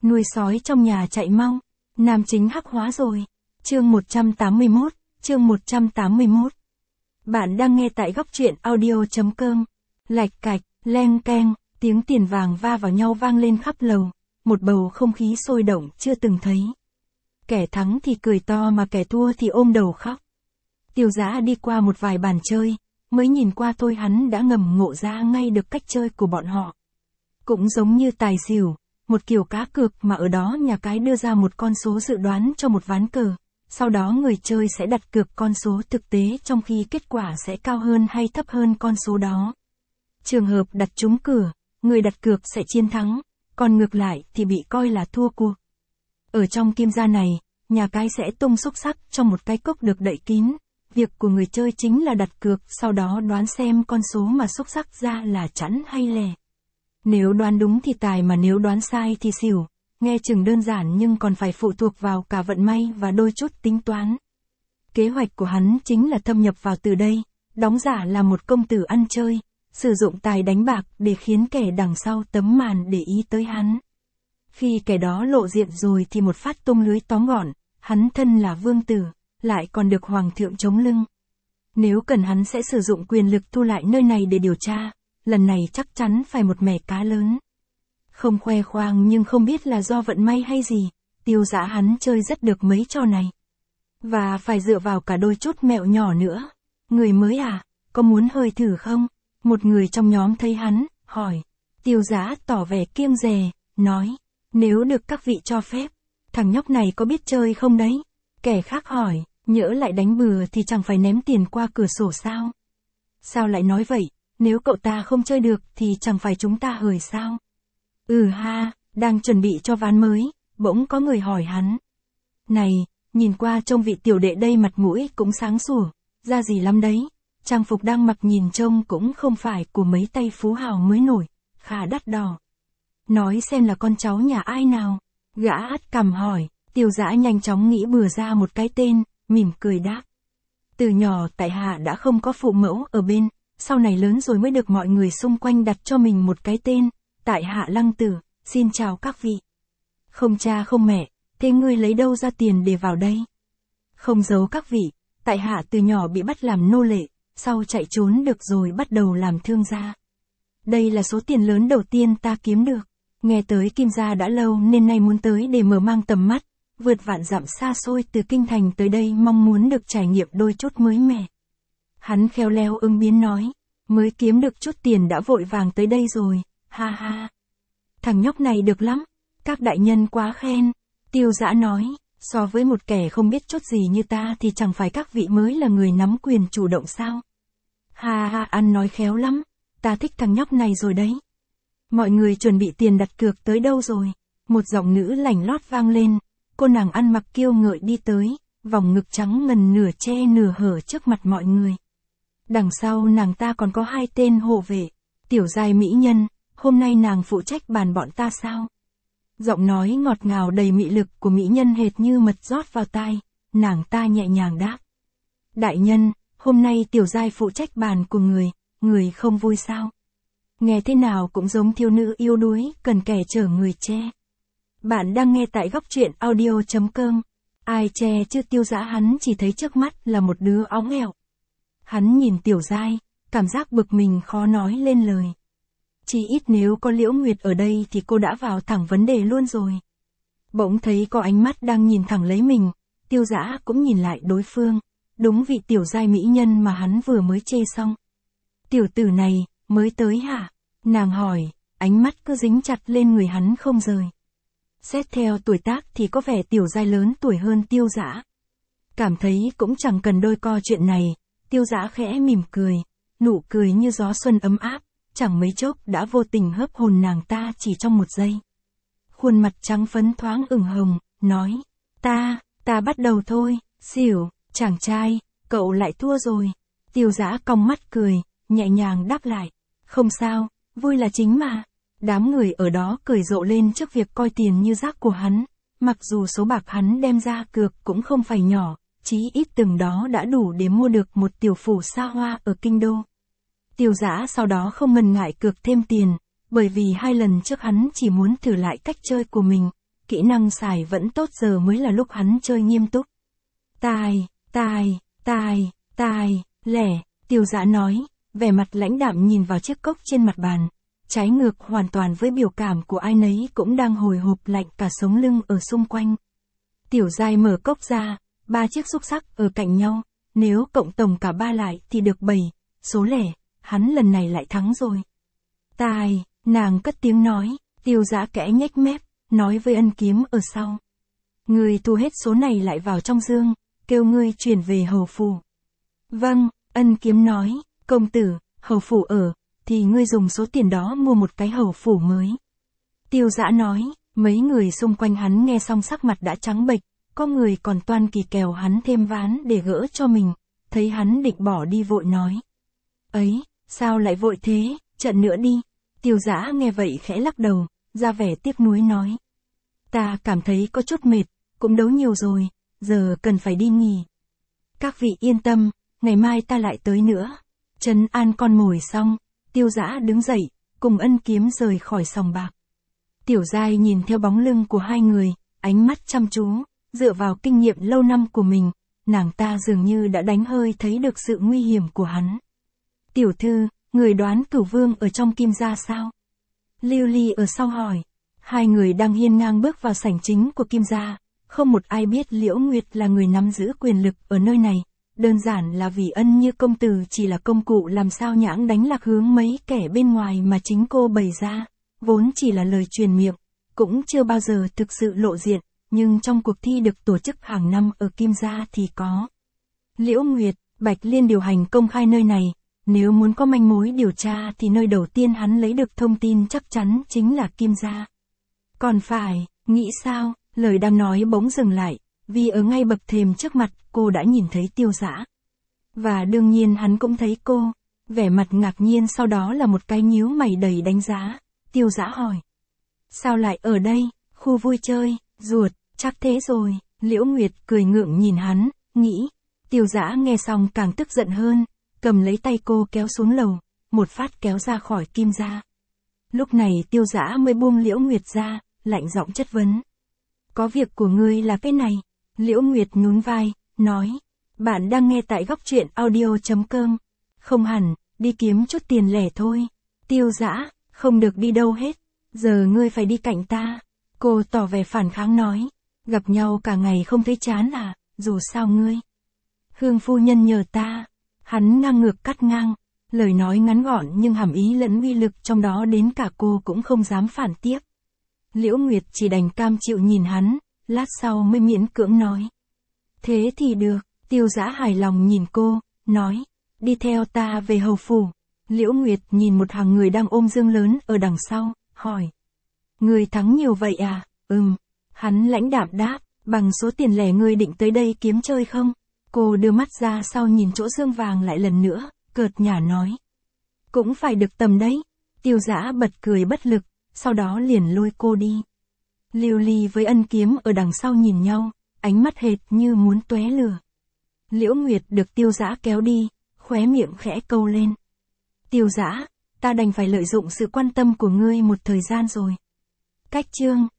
nuôi sói trong nhà chạy mau. Nam chính hắc hóa rồi. Chương 181, chương 181. Bạn đang nghe tại góc truyện audio.com. Lạch cạch, leng keng, tiếng tiền vàng va vào nhau vang lên khắp lầu, một bầu không khí sôi động chưa từng thấy. Kẻ thắng thì cười to mà kẻ thua thì ôm đầu khóc. Tiêu Dã đi qua một vài bàn chơi, mới nhìn qua thôi hắn đã ngầm ngộ ra ngay được cách chơi của bọn họ. Cũng giống như tài xỉu, một kiểu cá cược mà ở đó nhà cái đưa ra một con số dự đoán cho một ván cờ, sau đó người chơi sẽ đặt cược con số thực tế trong khi kết quả sẽ cao hơn hay thấp hơn con số đó. Trường hợp đặt trúng cửa, người đặt cược sẽ chiến thắng, còn ngược lại thì bị coi là thua cuộc. Ở trong kim gia này, nhà cái sẽ tung xúc xắc trong một cái cốc được đậy kín. Việc của người chơi chính là đặt cược, sau đó đoán xem con số mà xúc xắc ra là chẵn hay lẻ. Nếu đoán đúng thì tài mà nếu đoán sai thì xỉu. Nghe chừng đơn giản nhưng còn phải phụ thuộc vào cả vận may và đôi chút tính toán. Kế hoạch của hắn chính là thâm nhập vào từ đây, đóng giả là một công tử ăn chơi, sử dụng tài đánh bạc để khiến kẻ đằng sau tấm màn để ý tới hắn. Khi kẻ đó lộ diện rồi thì một phát tung lưới tóm gọn, hắn thân là vương tử, lại còn được hoàng thượng chống lưng. Nếu cần hắn sẽ sử dụng quyền lực thu lại nơi này để điều tra, lần này chắc chắn phải một mẻ cá lớn. Không khoe khoang nhưng không biết là do vận may hay gì, Tiêu Dã hắn chơi rất được mấy trò này. Và phải dựa vào cả đôi chút mẹo nhỏ nữa. Người mới à, có muốn hơi thử không? Một người trong nhóm thấy hắn, hỏi. Tiêu Dã tỏ vẻ kiêng dè, nói. Nếu được các vị cho phép, thằng nhóc này có biết chơi không đấy? Kẻ khác hỏi, nhỡ lại đánh bừa thì chẳng phải ném tiền qua cửa sổ sao? Sao lại nói vậy, nếu cậu ta không chơi được thì chẳng phải chúng ta hời sao? Ha, đang chuẩn bị cho ván mới, bỗng có người hỏi hắn. Này, nhìn qua trông vị tiểu đệ đây mặt mũi cũng sáng sủa, ra gì lắm đấy, trang phục đang mặc nhìn trông cũng không phải của mấy tay phú hào mới nổi, khá đắt đỏ. Nói xem là con cháu nhà ai nào? Gã ắt cằm hỏi. Tiêu Dã nhanh chóng nghĩ bừa ra một cái tên, mỉm cười đáp. Từ nhỏ tại hạ đã không có phụ mẫu ở bên, sau này lớn rồi mới được mọi người xung quanh đặt cho mình một cái tên, tại hạ Lăng Tử, xin chào các vị. Không cha không mẹ, thế ngươi lấy đâu ra tiền để vào đây? Không giấu các vị, tại hạ từ nhỏ bị bắt làm nô lệ, sau chạy trốn được rồi bắt đầu làm thương gia. Đây là số tiền lớn đầu tiên ta kiếm được, nghe tới Kim gia đã lâu nên nay muốn tới để mở mang tầm mắt. Vượt vạn dặm xa xôi từ kinh thành tới đây mong muốn được trải nghiệm đôi chút mới mẻ. Hắn khéo léo ứng biến nói, mới kiếm được chút tiền đã vội vàng tới đây rồi, ha ha. Thằng nhóc này được lắm, các đại nhân quá khen. Tiêu Dã nói, so với một kẻ không biết chút gì như ta thì chẳng phải các vị mới là người nắm quyền chủ động sao? Ha ha, ăn nói khéo lắm, ta thích thằng nhóc này rồi đấy. Mọi người chuẩn bị tiền đặt cược tới đâu rồi? Một giọng nữ lành lót vang lên. Cô nàng ăn mặc kiêu ngợi đi tới, vòng ngực trắng ngần nửa che nửa hở trước mặt mọi người. Đằng sau nàng ta còn có hai tên hộ vệ, tiểu giai mỹ nhân, hôm nay nàng phụ trách bàn bọn ta sao? Giọng nói ngọt ngào đầy mị lực của mỹ nhân hệt như mật rót vào tai, nàng ta nhẹ nhàng đáp. Đại nhân, hôm nay tiểu giai phụ trách bàn của người không vui sao? Nghe thế nào cũng giống thiếu nữ yếu đuối, cần kẻ chở người che. Bạn đang nghe tại góc truyện audio.com. Ai che chứ Tiêu Dã hắn chỉ thấy trước mắt là một đứa óng ẻo. Hắn nhìn tiểu giai, cảm giác bực mình khó nói lên lời. Chỉ ít nếu có Liễu Nguyệt ở đây thì cô đã vào thẳng vấn đề luôn rồi. Bỗng thấy có ánh mắt đang nhìn thẳng lấy mình, Tiêu Dã cũng nhìn lại đối phương. Đúng vị tiểu giai mỹ nhân mà hắn vừa mới chê xong. Tiểu tử này, mới tới hả? Nàng hỏi, ánh mắt cứ dính chặt lên người hắn không rời. Xét theo tuổi tác thì có vẻ tiểu giai lớn tuổi hơn Tiêu Dã. Cảm thấy cũng chẳng cần đôi co chuyện này, Tiêu Dã khẽ mỉm cười, nụ cười như gió xuân ấm áp, chẳng mấy chốc đã vô tình hớp hồn nàng ta chỉ trong một giây. Khuôn mặt trắng phấn thoáng ửng hồng, nói, ta bắt đầu thôi, xỉu, chàng trai, cậu lại thua rồi. Tiêu Dã cong mắt cười, nhẹ nhàng đáp lại, không sao, vui là chính mà. Đám người ở đó cười rộ lên trước việc coi tiền như rác của hắn, mặc dù số bạc hắn đem ra cược cũng không phải nhỏ, chí ít từng đó đã đủ để mua được một tiểu phủ xa hoa ở kinh đô. Tiêu Dã sau đó không ngần ngại cược thêm tiền, bởi vì 2 lần trước hắn chỉ muốn thử lại cách chơi của mình, kỹ năng xài vẫn tốt, giờ mới là lúc hắn chơi nghiêm túc. Tai, lẻ, Tiêu Dã nói, vẻ mặt lãnh đạm nhìn vào chiếc cốc trên mặt bàn, trái ngược hoàn toàn với biểu cảm của ai nấy cũng đang hồi hộp lạnh cả sống lưng ở xung quanh. Tiểu Giai mở cốc ra, 3 chiếc xúc xắc ở cạnh nhau, nếu cộng tổng cả 3 lại thì được 7, số lẻ, hắn lần này lại thắng rồi. Nàng cất tiếng nói, Tiêu Dã kẽ nhếch mép, nói với Ân Kiếm ở sau. Ngươi thu hết số này lại vào trong dương, kêu ngươi chuyển về hầu phủ. Vâng, Ân Kiếm nói, công tử, hầu phủ ở, thì ngươi dùng số tiền đó mua một cái hầu phủ mới. Tiêu Dã nói, mấy người xung quanh hắn nghe xong sắc mặt đã trắng bệch, có người còn toan kỳ kèo hắn thêm ván để gỡ cho mình, thấy hắn định bỏ đi vội nói. Ấy, sao lại vội thế, trận nữa đi. Tiêu Dã nghe vậy khẽ lắc đầu, ra vẻ tiếc nuối nói. Ta cảm thấy có chút mệt, cũng đấu nhiều rồi, giờ cần phải đi nghỉ. Các vị yên tâm, ngày mai ta lại tới nữa. Trấn an con mồi xong, Tiêu Dã đứng dậy, cùng Ân Kiếm rời khỏi sòng bạc. Tiểu Giai nhìn theo bóng lưng của hai người, ánh mắt chăm chú, dựa vào kinh nghiệm lâu năm của mình, nàng ta dường như đã đánh hơi thấy được sự nguy hiểm của hắn. Tiểu thư, người đoán Cửu Vương ở trong Kim gia sao? Lưu Ly ở sau hỏi. Hai người đang hiên ngang bước vào sảnh chính của Kim gia, không một ai biết Liễu Nguyệt là người nắm giữ quyền lực ở nơi này, đơn giản là vì Ân Như công tử chỉ là công cụ làm sao nhãng đánh lạc hướng mấy kẻ bên ngoài mà chính cô bày ra, vốn chỉ là lời truyền miệng, cũng chưa bao giờ thực sự lộ diện, nhưng trong cuộc thi được tổ chức hàng năm ở Kim gia thì có. Liễu Nguyệt, Bạch Liên điều hành công khai nơi này, nếu muốn có manh mối điều tra thì nơi đầu tiên hắn lấy được thông tin chắc chắn chính là Kim gia. Còn phải, nghĩ sao, lời đang nói bỗng dừng lại, vì ở ngay bậc thềm trước mặt cô đã nhìn thấy Tiêu Dã. Và đương nhiên hắn cũng thấy cô, vẻ mặt ngạc nhiên sau đó là một cái nhíu mày đầy đánh giá. Tiêu Dã hỏi. Sao lại ở đây, khu vui chơi, ruột, chắc thế rồi. Liễu Nguyệt cười ngượng nhìn hắn, nghĩ. Tiêu Dã nghe xong càng tức giận hơn, cầm lấy tay cô kéo xuống lầu, một phát kéo ra khỏi Kim gia. Lúc này Tiêu Dã mới buông Liễu Nguyệt ra, lạnh giọng chất vấn. Có việc của ngươi là cái này. Liễu Nguyệt nhún vai, nói. Bạn đang nghe tại góc truyện audio.com. Không hẳn, đi kiếm chút tiền lẻ thôi. Tiêu Dã, không được đi đâu hết. Giờ ngươi phải đi cạnh ta. Cô tỏ vẻ phản kháng nói. Gặp nhau cả ngày không thấy chán à, dù sao ngươi. Hương phu nhân nhờ ta. Hắn ngang ngược cắt ngang. Lời nói ngắn gọn nhưng hàm ý lẫn uy lực trong đó đến cả cô cũng không dám phản tiếp. Liễu Nguyệt chỉ đành cam chịu nhìn hắn, lát sau mới miễn cưỡng nói. Thế thì được, Tiêu Dã hài lòng nhìn cô, nói. Đi theo ta về hầu phủ. Liễu Nguyệt nhìn một hàng người đang ôm dương lớn ở đằng sau, hỏi. Người thắng nhiều vậy à? Hắn lãnh đạm đáp, bằng số tiền lẻ ngươi định tới đây kiếm chơi không? Cô đưa mắt ra sau nhìn chỗ dương vàng lại lần nữa, cợt nhả nói. Cũng phải được tầm đấy. Tiêu Dã bật cười bất lực, sau đó liền lôi cô đi. Lưu Ly với Ân Kiếm ở đằng sau nhìn nhau, ánh mắt hệt như muốn tóe lửa. Liễu Nguyệt được Tiêu Dã kéo đi, khóe miệng khẽ câu lên. Tiêu Dã, ta đành phải lợi dụng sự quan tâm của ngươi một thời gian rồi. Cách chương